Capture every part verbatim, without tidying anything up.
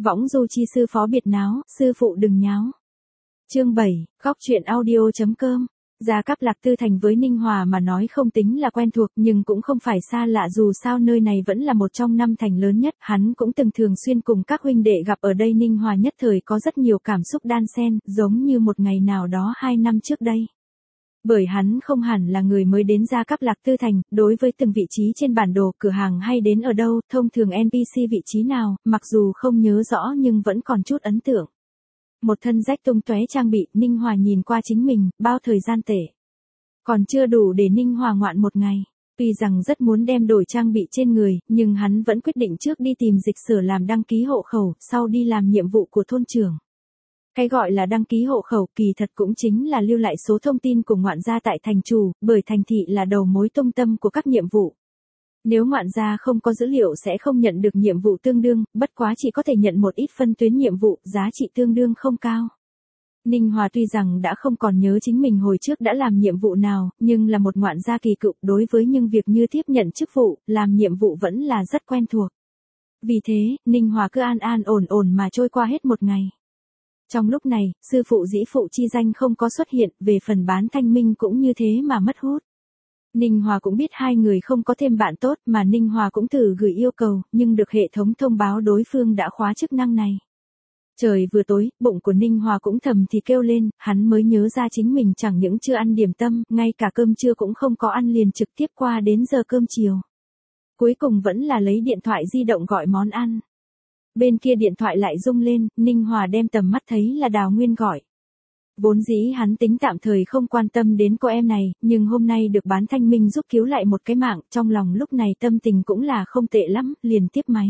Võng du chi sư phó biệt náo, sư phụ đừng nháo. Chương bảy, góc truyện audio.com. Gia Cáp Lạc Tư Thành với Ninh Hòa mà nói không tính là quen thuộc nhưng cũng không phải xa lạ, dù sao nơi này vẫn là một trong năm thành lớn nhất, hắn cũng từng thường xuyên cùng các huynh đệ gặp ở đây. Ninh Hòa nhất thời có rất nhiều cảm xúc đan xen, giống như một ngày nào đó hai năm trước đây. Bởi hắn không hẳn là người mới đến Gia Cáp Lạc Tư Thành, đối với từng vị trí trên bản đồ, cửa hàng hay đến ở đâu, thông thường en pê xê vị trí nào, mặc dù không nhớ rõ nhưng vẫn còn chút ấn tượng. Một thân rách tung tóe trang bị, Ninh Hòa nhìn qua chính mình, bao thời gian tệ. Còn chưa đủ để Ninh Hòa ngoạn một ngày. Tuy rằng rất muốn đem đổi trang bị trên người, nhưng hắn vẫn quyết định trước đi tìm dịch sở làm đăng ký hộ khẩu, sau đi làm nhiệm vụ của thôn trưởng. Cái gọi là đăng ký hộ khẩu kỳ thật cũng chính là lưu lại số thông tin của ngoạn gia tại thành chủ, bởi thành thị là đầu mối trung tâm của các nhiệm vụ. Nếu ngoạn gia không có dữ liệu sẽ không nhận được nhiệm vụ tương đương, bất quá chỉ có thể nhận một ít phân tuyến nhiệm vụ, giá trị tương đương không cao. Ninh Hòa tuy rằng đã không còn nhớ chính mình hồi trước đã làm nhiệm vụ nào, nhưng là một ngoạn gia kỳ cựu, đối với những việc như tiếp nhận chức vụ, làm nhiệm vụ vẫn là rất quen thuộc. Vì thế, Ninh Hòa cứ an an ổn ổn mà trôi qua hết một ngày. Trong lúc này, sư phụ dĩ phụ chi danh không có xuất hiện, về phần Bán Thanh Minh cũng như thế mà mất hút. Ninh Hòa cũng biết hai người không có thêm bạn tốt mà Ninh Hòa cũng thử gửi yêu cầu, nhưng được hệ thống thông báo đối phương đã khóa chức năng này. Trời vừa tối, bụng của Ninh Hòa cũng thầm thì kêu lên, hắn mới nhớ ra chính mình chẳng những chưa ăn điểm tâm, ngay cả cơm trưa cũng không có ăn, liền trực tiếp qua đến giờ cơm chiều. Cuối cùng vẫn là lấy điện thoại di động gọi món ăn. Bên kia điện thoại lại rung lên, Ninh Hòa đem tầm mắt thấy là Đào Nguyên gọi. Vốn dĩ hắn tính tạm thời không quan tâm đến cô em này, nhưng hôm nay được Bán Thanh Minh giúp cứu lại một cái mạng, trong lòng lúc này tâm tình cũng là không tệ lắm, liền tiếp máy.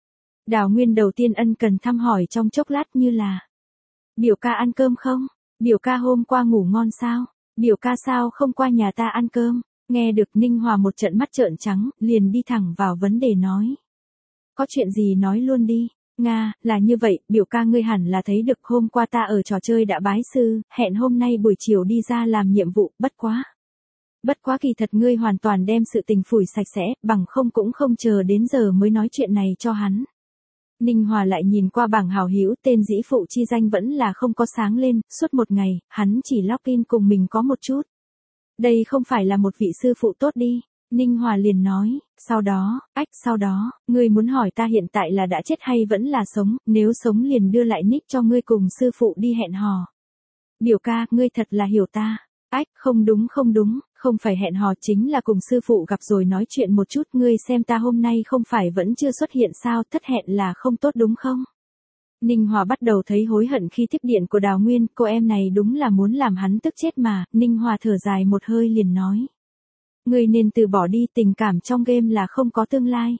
Đào Nguyên đầu tiên ân cần thăm hỏi trong chốc lát như là: biểu ca ăn cơm không? Biểu ca hôm qua ngủ ngon sao? Biểu ca sao không qua nhà ta ăn cơm? Nghe được Ninh Hòa một trận mắt trợn trắng, liền đi thẳng vào vấn đề nói. Có chuyện gì nói luôn đi. Nga, là như vậy, biểu ca ngươi hẳn là thấy được hôm qua ta ở trò chơi đã bái sư, hẹn hôm nay buổi chiều đi ra làm nhiệm vụ, bất quá. Bất quá kỳ thật ngươi hoàn toàn đem sự tình phủi sạch sẽ, bằng không cũng không chờ đến giờ mới nói chuyện này cho hắn. Ninh Hòa lại nhìn qua bảng hảo hữu, tên dĩ phụ chi danh vẫn là không có sáng lên, suốt một ngày, hắn chỉ login cùng mình có một chút. Đây không phải là một vị sư phụ tốt đi. Ninh Hòa liền nói, sau đó, ách sau đó, ngươi muốn hỏi ta hiện tại là đã chết hay vẫn là sống, nếu sống liền đưa lại nick cho ngươi cùng sư phụ đi hẹn hò. Biểu ca, ngươi thật là hiểu ta. Ách, không đúng không đúng, không phải hẹn hò, chính là cùng sư phụ gặp rồi nói chuyện một chút, ngươi xem ta hôm nay không phải vẫn chưa xuất hiện sao, thất hẹn là không tốt đúng không? Ninh Hòa bắt đầu thấy hối hận khi tiếp điện của Đào Nguyên, cô em này đúng là muốn làm hắn tức chết mà. Ninh Hòa thở dài một hơi liền nói. Ngươi nên từ bỏ đi, tình cảm trong game là không có tương lai.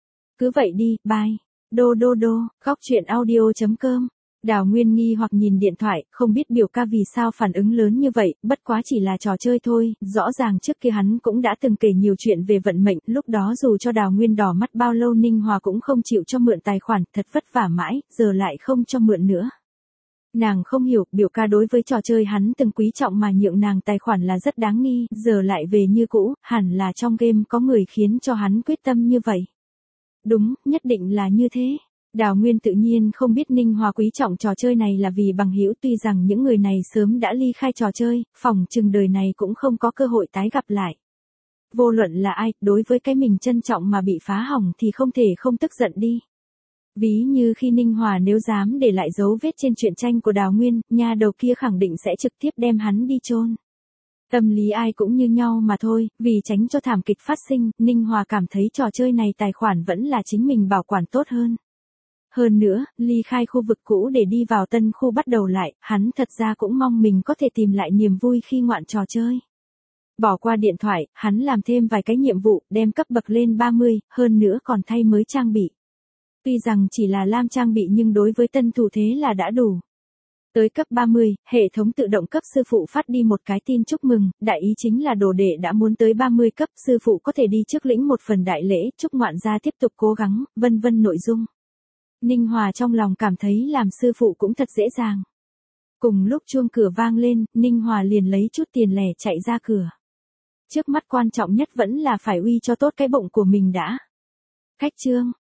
Cứ vậy đi, bye. Đô đô đô, góc truyện audio.com. Đào Nguyên nghi hoặc nhìn điện thoại, không biết biểu ca vì sao phản ứng lớn như vậy, bất quá chỉ là trò chơi thôi, rõ ràng trước kia hắn cũng đã từng kể nhiều chuyện về vận mệnh, lúc đó dù cho Đào Nguyên đỏ mắt bao lâu Ninh Hòa cũng không chịu cho mượn tài khoản, thật vất vả mãi, giờ lại không cho mượn nữa. Nàng không hiểu, biểu ca đối với trò chơi hắn từng quý trọng mà nhượng nàng tài khoản là rất đáng nghi, giờ lại về như cũ, hẳn là trong game có người khiến cho hắn quyết tâm như vậy. Đúng, nhất định là như thế. Đào Nguyên tự nhiên không biết Ninh Hòa quý trọng trò chơi này là vì bằng hữu, tuy rằng những người này sớm đã ly khai trò chơi, phỏng chừng đời này cũng không có cơ hội tái gặp lại. Vô luận là ai, đối với cái mình trân trọng mà bị phá hỏng thì không thể không tức giận đi. Ví như khi Ninh Hòa nếu dám để lại dấu vết trên truyện tranh của Đào Nguyên, nhà đầu kia khẳng định sẽ trực tiếp đem hắn đi chôn. Tâm lý ai cũng như nhau mà thôi, vì tránh cho thảm kịch phát sinh, Ninh Hòa cảm thấy trò chơi này tài khoản vẫn là chính mình bảo quản tốt hơn. Hơn nữa, ly khai khu vực cũ để đi vào tân khu bắt đầu lại, hắn thật ra cũng mong mình có thể tìm lại niềm vui khi ngoạn trò chơi. Bỏ qua điện thoại, hắn làm thêm vài cái nhiệm vụ, đem cấp bậc lên ba mươi, hơn nữa còn thay mới trang bị. Tuy rằng chỉ là lam trang bị nhưng đối với tân thủ thế là đã đủ. Tới cấp ba mươi, hệ thống tự động cấp sư phụ phát đi một cái tin chúc mừng, đại ý chính là đồ đệ đã muốn tới ba mươi cấp, sư phụ có thể đi trước lĩnh một phần đại lễ, chúc ngoạn gia tiếp tục cố gắng, vân vân nội dung. Ninh Hòa trong lòng cảm thấy làm sư phụ cũng thật dễ dàng. Cùng lúc chuông cửa vang lên, Ninh Hòa liền lấy chút tiền lẻ chạy ra cửa. Trước mắt quan trọng nhất vẫn là phải uy cho tốt cái bụng của mình đã. Khách trương,